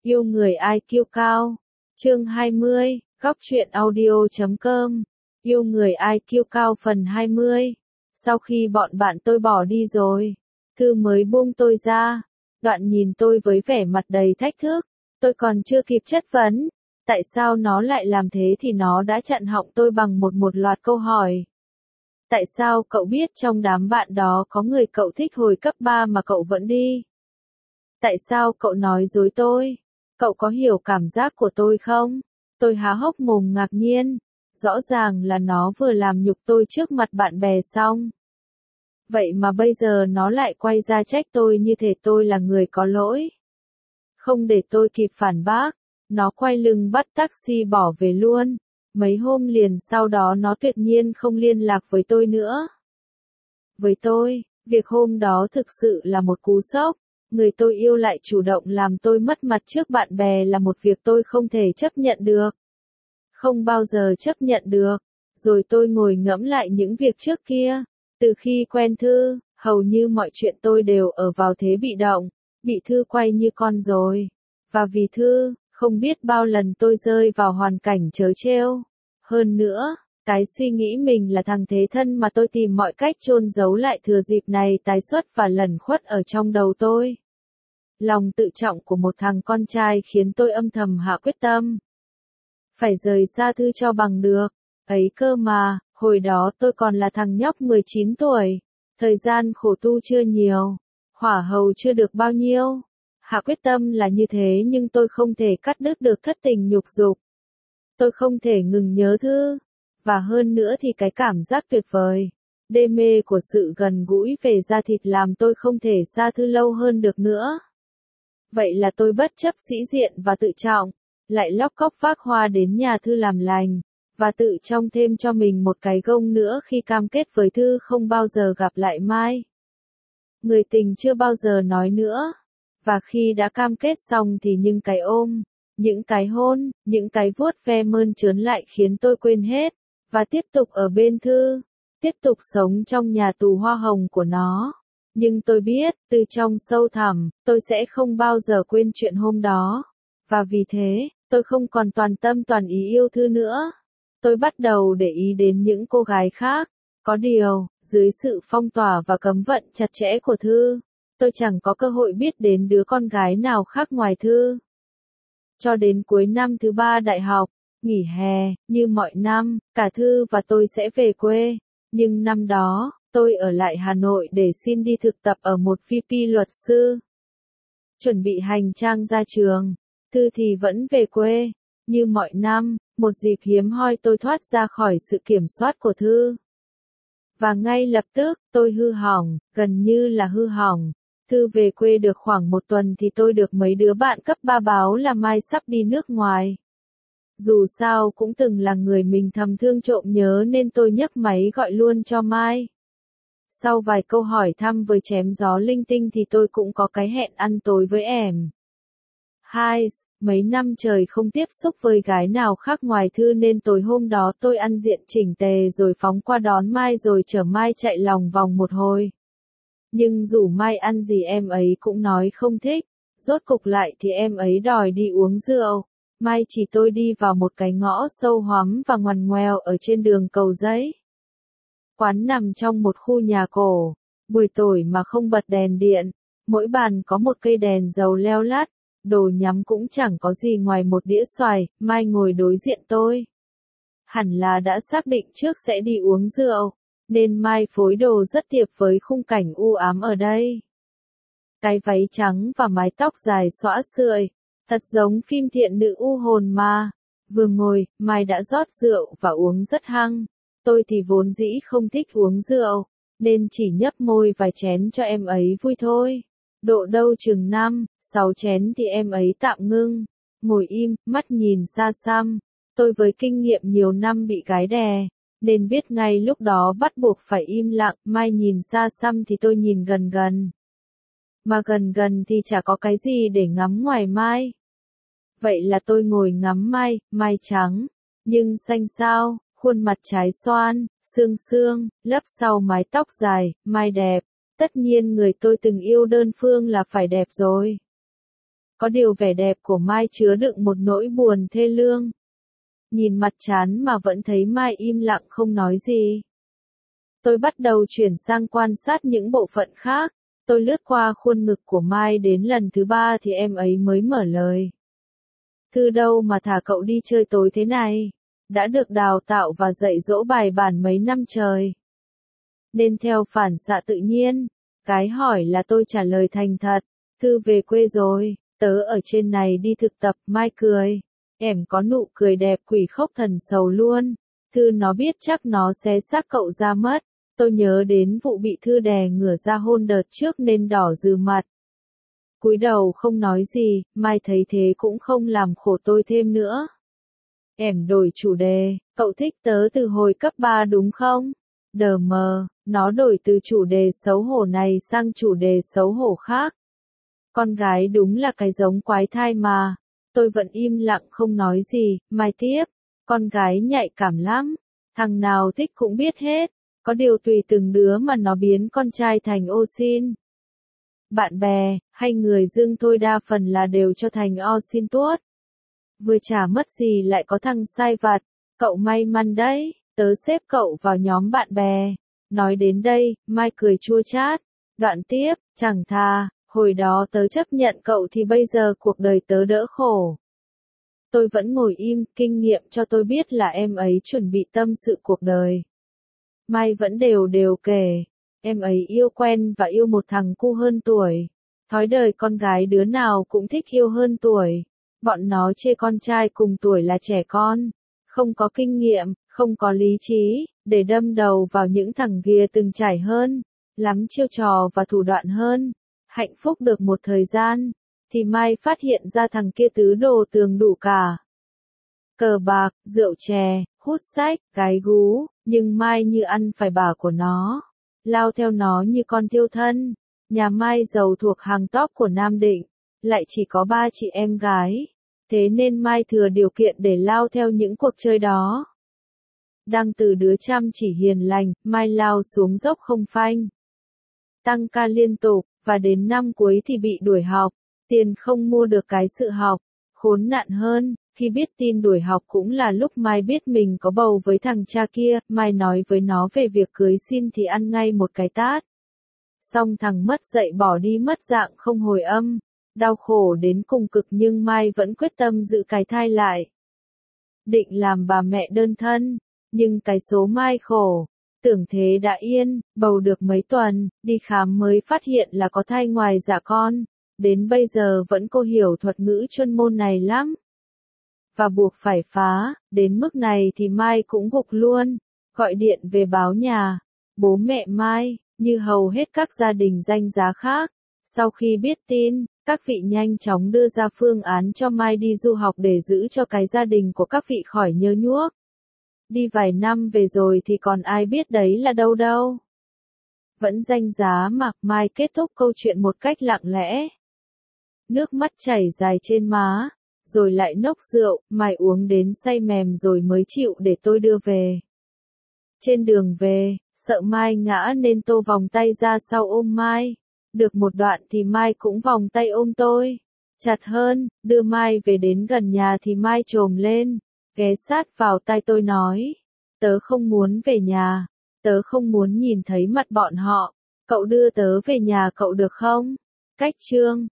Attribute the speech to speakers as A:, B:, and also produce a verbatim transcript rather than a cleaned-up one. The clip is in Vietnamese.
A: Yêu người i kiu cao. Chương hai mươi, góc truyện audio chấm com. Yêu người i kiu cao phần hai mươi. Sau khi bọn bạn tôi bỏ đi rồi, Thư mới buông tôi ra. Đoạn nhìn tôi với vẻ mặt đầy thách thức. Tôi còn chưa kịp chất vấn tại sao nó lại làm thế thì nó đã chặn họng tôi bằng một một loạt câu hỏi. Tại sao cậu biết trong đám bạn đó có người cậu thích hồi cấp ba mà cậu vẫn đi? Tại sao cậu nói dối tôi? Cậu có hiểu cảm giác của tôi không? Tôi há hốc mồm ngạc nhiên. Rõ ràng là nó vừa làm nhục tôi trước mặt bạn bè xong. Vậy mà bây giờ nó lại quay ra trách tôi như thể tôi là người có lỗi. Không để tôi kịp phản bác, nó quay lưng bắt taxi bỏ về luôn. Mấy hôm liền sau đó nó tuyệt nhiên không liên lạc với tôi nữa. Với tôi, việc hôm đó thực sự là một cú sốc. Người tôi yêu lại chủ động làm tôi mất mặt trước bạn bè là một việc tôi không thể chấp nhận được. Không bao giờ chấp nhận được. Rồi tôi ngồi ngẫm lại những việc trước kia. Từ khi quen Thư, hầu như mọi chuyện tôi đều ở vào thế bị động, bị Thư quay như con rồi. Và vì Thư, không biết bao lần tôi rơi vào hoàn cảnh trớ trêu. Hơn nữa, cái suy nghĩ mình là thằng thế thân mà tôi tìm mọi cách chôn giấu lại thừa dịp này tái xuất và lẩn khuất ở trong đầu tôi. Lòng tự trọng của một thằng con trai khiến tôi âm thầm hạ quyết tâm. Phải rời xa Thư cho bằng được. Ấy cơ mà, hồi đó tôi còn là thằng nhóc mười chín tuổi. Thời gian khổ tu chưa nhiều. Hỏa hầu chưa được bao nhiêu. Hạ quyết tâm là như thế nhưng tôi không thể cắt đứt được thất tình nhục dục. Tôi không thể ngừng nhớ Thư. Và hơn nữa thì cái cảm giác tuyệt vời, đê mê của sự gần gũi về da thịt làm tôi không thể xa Thư lâu hơn được nữa. Vậy là tôi bất chấp sĩ diện và tự trọng, lại lóc cóc vác hoa đến nhà Thư làm lành, và tự trong thêm cho mình một cái gông nữa khi cam kết với Thư không bao giờ gặp lại Mai. Người tình chưa bao giờ nói nữa. Và khi đã cam kết xong thì những cái ôm, những cái hôn, những cái vuốt ve mơn trớn lại khiến tôi quên hết, và tiếp tục ở bên Thư, tiếp tục sống trong nhà tù hoa hồng của nó. Nhưng tôi biết, từ trong sâu thẳm, tôi sẽ không bao giờ quên chuyện hôm đó. Và vì thế, tôi không còn toàn tâm toàn ý yêu Thư nữa. Tôi bắt đầu để ý đến những cô gái khác. Có điều, dưới sự phong tỏa và cấm vận chặt chẽ của Thư, tôi chẳng có cơ hội biết đến đứa con gái nào khác ngoài Thư. Cho đến cuối năm thứ ba đại học, nghỉ hè, như mọi năm, cả Thư và tôi sẽ về quê. Nhưng năm đó, tôi ở lại Hà Nội để xin đi thực tập ở một vê pê luật sư. Chuẩn bị hành trang ra trường, Thư thì vẫn về quê. Như mọi năm, một dịp hiếm hoi tôi thoát ra khỏi sự kiểm soát của Thư. Và ngay lập tức, tôi hư hỏng, gần như là hư hỏng. Thư về quê được khoảng một tuần thì tôi được mấy đứa bạn cấp ba báo là Mai sắp đi nước ngoài. Dù sao cũng từng là người mình thầm thương trộm nhớ nên tôi nhấc máy gọi luôn cho Mai. Sau vài câu hỏi thăm với chém gió linh tinh thì tôi cũng có cái hẹn ăn tối với em. Hai, mấy năm trời không tiếp xúc với gái nào khác ngoài Thư nên tối hôm đó tôi ăn diện chỉnh tề rồi phóng qua đón Mai rồi chở Mai chạy lòng vòng một hồi. Nhưng rủ Mai ăn gì em ấy cũng nói không thích, rốt cục lại thì em ấy đòi đi uống rượu. Mai chỉ tôi đi vào một cái ngõ sâu hoắm và ngoằn ngoèo ở trên đường Cầu Giấy. Quán nằm trong một khu nhà cổ, buổi tối mà không bật đèn điện, mỗi bàn có một cây đèn dầu leo lát, đồ nhắm cũng chẳng có gì ngoài một đĩa xoài. Mai ngồi đối diện tôi. Hẳn là đã xác định trước sẽ đi uống rượu, nên Mai phối đồ rất tiệp với khung cảnh u ám ở đây. Cái váy trắng và mái tóc dài xõa sượi, thật giống phim thiện nữ u hồn mà. Vừa ngồi, Mai đã rót rượu và uống rất hăng. Tôi thì vốn dĩ không thích uống rượu, nên chỉ nhấp môi vài chén cho em ấy vui thôi. Độ đâu chừng năm, sáu chén thì em ấy tạm ngưng, ngồi im, mắt nhìn xa xăm. Tôi với kinh nghiệm nhiều năm bị gái đè, nên biết ngay lúc đó bắt buộc phải im lặng. Mai nhìn xa xăm thì tôi nhìn gần gần. Mà gần gần thì chả có cái gì để ngắm ngoài Mai. Vậy là tôi ngồi ngắm Mai, Mai trắng, nhưng xanh xao, khuôn mặt trái xoan, xương xương, lấp sau mái tóc dài. Mai đẹp. Tất nhiên người tôi từng yêu đơn phương là phải đẹp rồi. Có điều vẻ đẹp của Mai chứa đựng một nỗi buồn thê lương. Nhìn mặt chán mà vẫn thấy Mai im lặng không nói gì. Tôi bắt đầu chuyển sang quan sát những bộ phận khác. Tôi lướt qua khuôn ngực của Mai đến lần thứ ba thì em ấy mới mở lời. Thư đâu mà thả cậu đi chơi tối thế này? Đã được đào tạo và dạy dỗ bài bản mấy năm trời. Nên theo phản xạ tự nhiên, cái hỏi là tôi trả lời thành thật. Thư về quê rồi, tớ ở trên này đi thực tập. Mai cười. Em có nụ cười đẹp quỷ khốc thần sầu luôn. Thư nó biết chắc nó xé xác cậu ra mất. Tôi nhớ đến vụ bị Thư đè ngửa ra hôn đợt trước nên đỏ rừ mặt. Cúi đầu không nói gì, Mai thấy thế cũng không làm khổ tôi thêm nữa. Em đổi chủ đề, cậu thích tớ từ hồi cấp ba đúng không? Đờ mờ, nó đổi từ chủ đề xấu hổ này sang chủ đề xấu hổ khác. Con gái đúng là cái giống quái thai mà. Tôi vẫn im lặng không nói gì. Mai tiếp, con gái nhạy cảm lắm. Thằng nào thích cũng biết hết. Có điều tùy từng đứa mà nó biến con trai thành ô xin. Bạn bè, hay người dưng thôi đa phần là đều cho thành o xin tuốt. Vừa chả mất gì lại có thằng sai vặt. Cậu may mắn đấy, tớ xếp cậu vào nhóm bạn bè. Nói đến đây, Mai cười chua chát. Đoạn tiếp, chẳng thà, hồi đó tớ chấp nhận cậu thì bây giờ cuộc đời tớ đỡ khổ. Tôi vẫn ngồi im, kinh nghiệm cho tôi biết là em ấy chuẩn bị tâm sự cuộc đời. Mai vẫn đều đều kể. Em ấy yêu quen và yêu một thằng cu hơn tuổi. Thói đời con gái đứa nào cũng thích yêu hơn tuổi. Bọn nó chê con trai cùng tuổi là trẻ con. Không có kinh nghiệm, không có lý trí, để đâm đầu vào những thằng kia từng trải hơn. Lắm chiêu trò và thủ đoạn hơn. Hạnh phúc được một thời gian. Thì Mai phát hiện ra thằng kia tứ đồ tường đủ cả. Cờ bạc, rượu chè, hút sách, gái gú. Nhưng Mai như ăn phải bả của nó. Lao theo nó như con thiêu thân. Nhà Mai giàu thuộc hàng top của Nam Định. Lại chỉ có ba chị em gái. Thế nên Mai thừa điều kiện để lao theo những cuộc chơi đó. Đang từ đứa chăm chỉ hiền lành, Mai lao xuống dốc không phanh. Tăng ca liên tục, và đến năm cuối thì bị đuổi học. Tiền không mua được cái sự học. Khốn nạn hơn, khi biết tin đuổi học cũng là lúc Mai biết mình có bầu với thằng cha kia. Mai nói với nó về việc cưới xin thì ăn ngay một cái tát. Xong thằng mất dạy bỏ đi mất dạng không hồi âm. Đau khổ đến cùng cực nhưng Mai vẫn quyết tâm giữ cái thai lại. Định làm bà mẹ đơn thân, nhưng cái số Mai khổ. Tưởng thế đã yên, bầu được mấy tuần, đi khám mới phát hiện là có thai ngoài dạ con. Đến bây giờ vẫn cô hiểu thuật ngữ chuyên môn này lắm. Và buộc phải phá, đến mức này thì Mai cũng gục luôn. Gọi điện về báo nhà. Bố mẹ Mai, như hầu hết các gia đình danh giá khác, sau khi biết tin, các vị nhanh chóng đưa ra phương án cho Mai đi du học để giữ cho cái gia đình của các vị khỏi nhơ nhuốc. Đi vài năm về rồi thì còn ai biết đấy là đâu đâu. Vẫn danh giá mà, Mai kết thúc câu chuyện một cách lặng lẽ. Nước mắt chảy dài trên má, rồi lại nốc rượu, Mai uống đến say mềm rồi mới chịu để tôi đưa về. Trên đường về, sợ Mai ngã nên tôi vòng tay ra sau ôm Mai. Được một đoạn thì Mai cũng vòng tay ôm tôi. Chặt hơn, đưa Mai về đến gần nhà thì Mai chồm lên, ghé sát vào tai tôi nói. Tớ không muốn về nhà, tớ không muốn nhìn thấy mặt bọn họ. Cậu đưa tớ về nhà cậu được không? Cách chương